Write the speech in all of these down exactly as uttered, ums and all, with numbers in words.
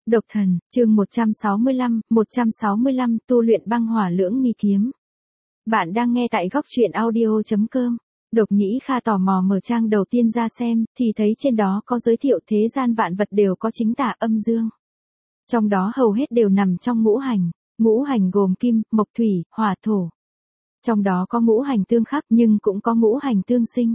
Độc thần, chương một trăm sáu mươi lăm, một trăm sáu mươi lăm tu luyện băng hỏa lưỡng nghi kiếm. Bạn đang nghe tại góc truyện audio chấm com. Độc Nhĩ Kha tò mò mở trang đầu tiên ra xem, thì thấy trên đó có giới thiệu thế gian vạn vật đều có chính tả âm dương. Trong đó hầu hết đều nằm trong ngũ hành, ngũ hành gồm kim, mộc thủy, hỏa thổ. Trong đó có ngũ hành tương khắc nhưng cũng có ngũ hành tương sinh.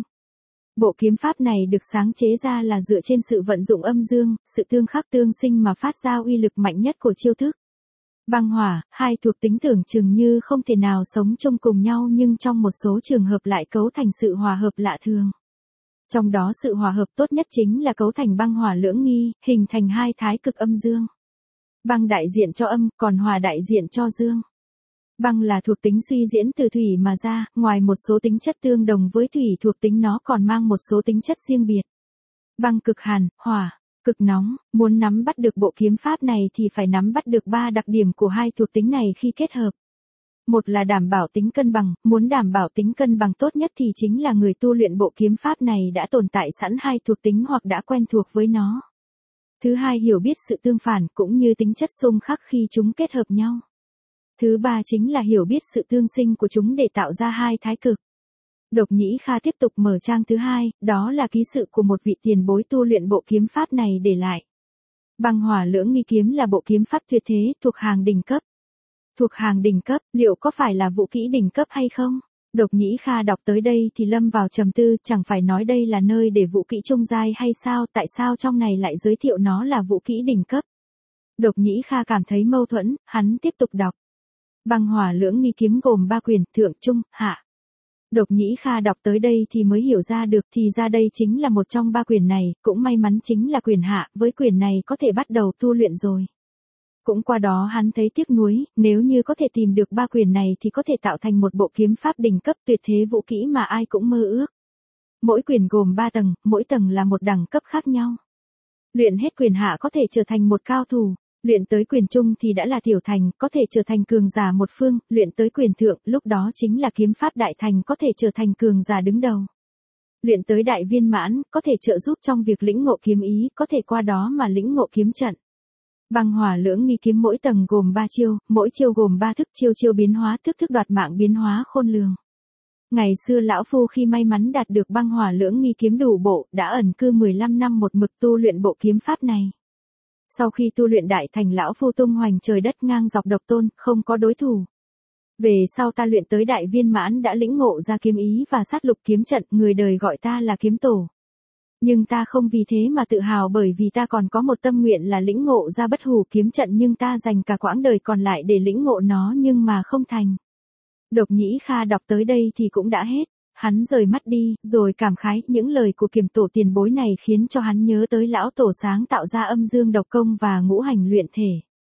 Bộ kiếm pháp này được sáng chế ra là dựa trên sự vận dụng âm dương, sự tương khắc tương sinh mà phát ra uy lực mạnh nhất của chiêu thức. Băng hỏa, hai thuộc tính tưởng chừng như không thể nào sống chung cùng nhau nhưng trong một số trường hợp lại cấu thành sự hòa hợp lạ thường. Trong đó sự hòa hợp tốt nhất chính là cấu thành băng hỏa lưỡng nghi, hình thành hai thái cực âm dương. Băng đại diện cho âm, còn hỏa đại diện cho dương. Băng là thuộc tính suy diễn từ thủy mà ra, ngoài một số tính chất tương đồng với thủy thuộc tính nó còn mang một số tính chất riêng biệt. Băng cực hàn, hỏa, cực nóng, muốn nắm bắt được bộ kiếm pháp này thì phải nắm bắt được ba đặc điểm của hai thuộc tính này khi kết hợp. Một là đảm bảo tính cân bằng, muốn đảm bảo tính cân bằng tốt nhất thì chính là người tu luyện bộ kiếm pháp này đã tồn tại sẵn hai thuộc tính hoặc đã quen thuộc với nó. Thứ hai hiểu biết sự tương phản cũng như tính chất xung khắc khi chúng kết hợp nhau. Thứ ba chính là hiểu biết sự tương sinh của chúng để tạo ra hai thái cực. Độc Nhĩ Kha tiếp tục mở trang thứ hai, đó là ký sự của một vị tiền bối tu luyện bộ kiếm pháp này để lại. Băng hỏa lưỡng nghi kiếm là bộ kiếm pháp tuyệt thế thuộc hàng đỉnh cấp. Thuộc hàng đỉnh cấp, liệu có phải là vũ kỹ đỉnh cấp hay không? Độc Nhĩ Kha đọc tới đây thì lâm vào trầm tư, chẳng phải nói đây là nơi để vũ kỹ trung giai hay sao, tại sao trong này lại giới thiệu nó là vũ kỹ đỉnh cấp? Độc Nhĩ Kha cảm thấy mâu thuẫn, hắn tiếp tục đọc. Băng hỏa lưỡng nghi kiếm gồm ba quyền, thượng, trung, hạ. Độc Nhĩ Kha đọc tới đây thì mới hiểu ra được thì ra đây chính là một trong ba quyền này, cũng may mắn chính là quyền hạ, với quyền này có thể bắt đầu tu luyện rồi. Cũng qua đó hắn thấy tiếc nuối, nếu như có thể tìm được ba quyền này thì có thể tạo thành một bộ kiếm pháp đỉnh cấp tuyệt thế vũ kỹ mà ai cũng mơ ước. Mỗi quyền gồm ba tầng, mỗi tầng là một đẳng cấp khác nhau. Luyện hết quyền hạ có thể trở thành một cao thủ. Luyện tới quyền trung thì đã là tiểu thành, có thể trở thành cường giả một phương, luyện tới quyền thượng, lúc đó chính là kiếm pháp đại thành có thể trở thành cường giả đứng đầu. Luyện tới đại viên mãn, có thể trợ giúp trong việc lĩnh ngộ kiếm ý, có thể qua đó mà lĩnh ngộ kiếm trận. Băng hỏa lưỡng nghi kiếm mỗi tầng gồm ba chiêu, mỗi chiêu gồm ba thức, chiêu chiêu biến hóa, thức thức đoạt mạng biến hóa khôn lường. Ngày xưa lão phu khi may mắn đạt được băng hỏa lưỡng nghi kiếm đủ bộ, đã ẩn cư mười lăm năm một mực tu luyện bộ kiếm pháp này. Sau khi tu luyện đại thành lão phu tung hoành trời đất ngang dọc độc tôn, không có đối thủ. Về sau ta luyện tới đại viên mãn đã lĩnh ngộ ra kiếm ý và sát lục kiếm trận, người đời gọi ta là kiếm tổ. Nhưng ta không vì thế mà tự hào bởi vì ta còn có một tâm nguyện là lĩnh ngộ ra bất hủ kiếm trận nhưng ta dành cả quãng đời còn lại để lĩnh ngộ nó nhưng mà không thành. Độc Nhĩ Kha đọc tới đây thì cũng đã hết. Hắn rời mắt đi, rồi cảm khái, những lời của kiềm tổ tiền bối này khiến cho hắn nhớ tới lão tổ sáng tạo ra âm dương độc công và ngũ hành luyện thể.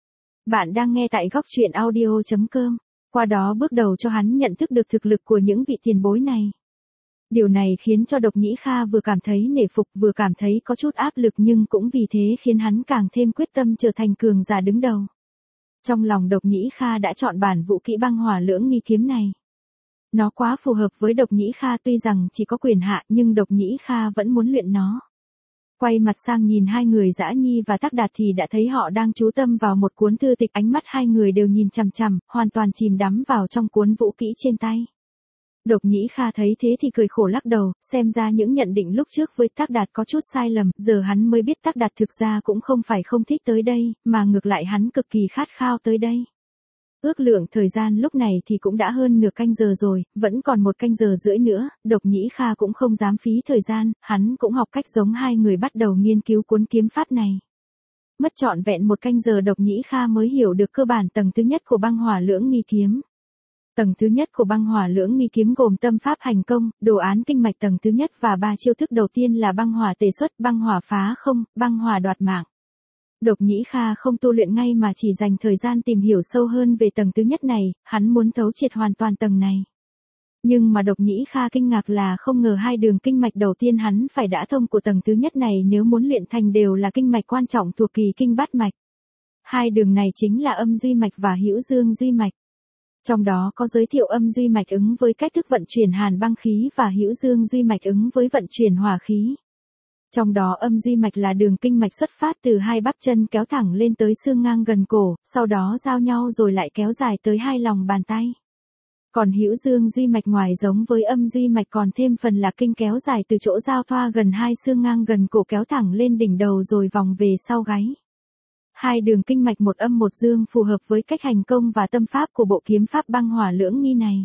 Bạn đang nghe tại góc truyện audio chấm com, qua đó bước đầu cho hắn nhận thức được thực lực của những vị tiền bối này. Điều này khiến cho Độc Nhĩ Kha vừa cảm thấy nể phục vừa cảm thấy có chút áp lực nhưng cũng vì thế khiến hắn càng thêm quyết tâm trở thành cường giả đứng đầu. Trong lòng Độc Nhĩ Kha đã chọn bản vũ kỹ băng hỏa lưỡng nghi kiếm này. Nó quá phù hợp với Độc Nhĩ Kha tuy rằng chỉ có quyền hạ nhưng Độc Nhĩ Kha vẫn muốn luyện nó. Quay mặt sang nhìn hai người Dã Nhi và Tắc Đạt thì đã thấy họ đang chú tâm vào một cuốn thư tịch, ánh mắt hai người đều nhìn chằm chằm, hoàn toàn chìm đắm vào trong cuốn vũ kỹ trên tay. Độc Nhĩ Kha thấy thế thì cười khổ lắc đầu, xem ra những nhận định lúc trước với Tắc Đạt có chút sai lầm, giờ hắn mới biết Tắc Đạt thực ra cũng không phải không thích tới đây, mà ngược lại hắn cực kỳ khát khao tới đây. Ước lượng thời gian lúc này thì cũng đã hơn nửa canh giờ rồi, vẫn còn một canh giờ rưỡi nữa, Độc Nhĩ Kha cũng không dám phí thời gian, hắn cũng học cách giống hai người bắt đầu nghiên cứu cuốn kiếm pháp này. Mất trọn vẹn một canh giờ Độc Nhĩ Kha mới hiểu được cơ bản tầng thứ nhất của băng hỏa lưỡng nghi kiếm. Tầng thứ nhất của băng hỏa lưỡng nghi kiếm gồm tâm pháp hành công, đồ án kinh mạch tầng thứ nhất và ba chiêu thức đầu tiên là băng hỏa tề xuất, băng hỏa phá không, băng hỏa đoạt mạng. Độc Nhĩ Kha không tu luyện ngay mà chỉ dành thời gian tìm hiểu sâu hơn về tầng thứ nhất này, hắn muốn thấu triệt hoàn toàn tầng này. Nhưng mà Độc Nhĩ Kha kinh ngạc là không ngờ hai đường kinh mạch đầu tiên hắn phải đã thông của tầng thứ nhất này nếu muốn luyện thành đều là kinh mạch quan trọng thuộc kỳ kinh bát mạch. Hai đường này chính là âm duy mạch và hữu dương duy mạch. Trong đó có giới thiệu âm duy mạch ứng với cách thức vận chuyển hàn băng khí và hữu dương duy mạch ứng với vận chuyển hỏa khí. Trong đó âm duy mạch là đường kinh mạch xuất phát từ hai bắp chân kéo thẳng lên tới xương ngang gần cổ, sau đó giao nhau rồi lại kéo dài tới hai lòng bàn tay. Còn hữu dương duy mạch ngoài giống với âm duy mạch còn thêm phần là kinh kéo dài từ chỗ giao thoa gần hai xương ngang gần cổ kéo thẳng lên đỉnh đầu rồi vòng về sau gáy. Hai đường kinh mạch một âm một dương phù hợp với cách hành công và tâm pháp của bộ kiếm pháp băng hỏa lưỡng nghi này.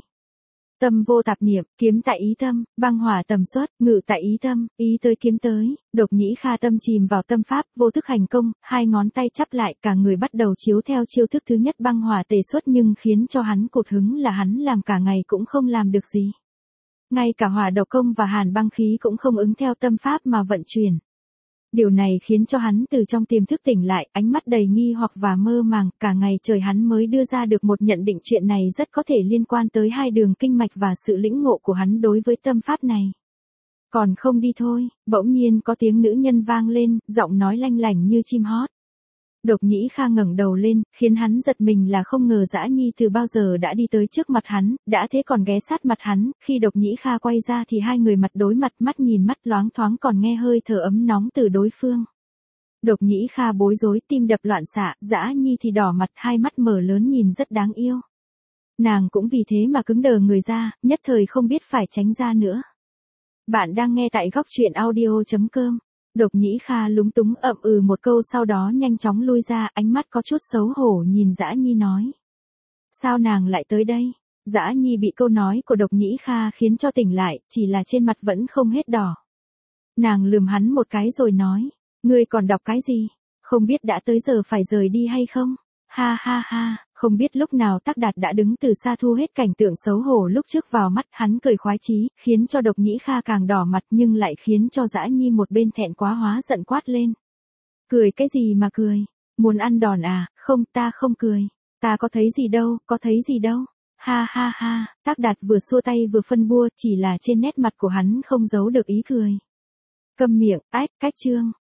Tâm vô tạp niệm, kiếm tại ý tâm, băng hỏa tầm xuất, ngự tại ý tâm, ý tới kiếm tới, Độc Nhĩ Kha tâm chìm vào tâm pháp, vô thức hành công, hai ngón tay chắp lại, cả người bắt đầu chiếu theo chiêu thức thứ nhất băng hỏa tề xuất, nhưng khiến cho hắn cột hứng là hắn làm cả ngày cũng không làm được gì. Ngay cả hỏa độc công và hàn băng khí cũng không ứng theo tâm pháp mà vận chuyển. Điều này khiến cho hắn từ trong tiềm thức tỉnh lại, ánh mắt đầy nghi hoặc và mơ màng, cả ngày trời hắn mới đưa ra được một nhận định chuyện này rất có thể liên quan tới hai đường kinh mạch và sự lĩnh ngộ của hắn đối với tâm pháp này. Còn không đi thôi, bỗng nhiên có tiếng nữ nhân vang lên, giọng nói lanh lảnh như chim hót. Độc Nhĩ Kha ngẩng đầu lên, khiến hắn giật mình là không ngờ Dã Nhi từ bao giờ đã đi tới trước mặt hắn, đã thế còn ghé sát mặt hắn, khi Độc Nhĩ Kha quay ra thì hai người mặt đối mặt, mắt nhìn mắt, loáng thoáng còn nghe hơi thở ấm nóng từ đối phương. Độc Nhĩ Kha bối rối, tim đập loạn xạ, Dã Nhi thì đỏ mặt, hai mắt mở lớn nhìn rất đáng yêu. Nàng cũng vì thế mà cứng đờ người ra, nhất thời không biết phải tránh ra nữa. Bạn đang nghe tại góc truyện audio chấm com. Độc Nhĩ Kha lúng túng ậm ừ một câu sau đó nhanh chóng lui ra, ánh mắt có chút xấu hổ nhìn Dã Nhi nói. Sao nàng lại tới đây? Dã Nhi bị câu nói của Độc Nhĩ Kha khiến cho tỉnh lại, chỉ là trên mặt vẫn không hết đỏ. Nàng lườm hắn một cái rồi nói, ngươi còn đọc cái gì? Không biết đã tới giờ phải rời đi hay không? Ha ha ha, không biết lúc nào Tắc Đạt đã đứng từ xa thu hết cảnh tượng xấu hổ lúc trước vào mắt, hắn cười khoái chí, khiến cho Độc Nhĩ Kha càng đỏ mặt nhưng lại khiến cho Dã Nhi một bên thẹn quá hóa giận quát lên. Cười cái gì mà cười? Muốn ăn đòn à? Không, ta không cười. Ta có thấy gì đâu, có thấy gì đâu. Ha ha ha, Tắc Đạt vừa xua tay vừa phân bua, chỉ là trên nét mặt của hắn không giấu được ý cười. Câm miệng, ách, cách chương.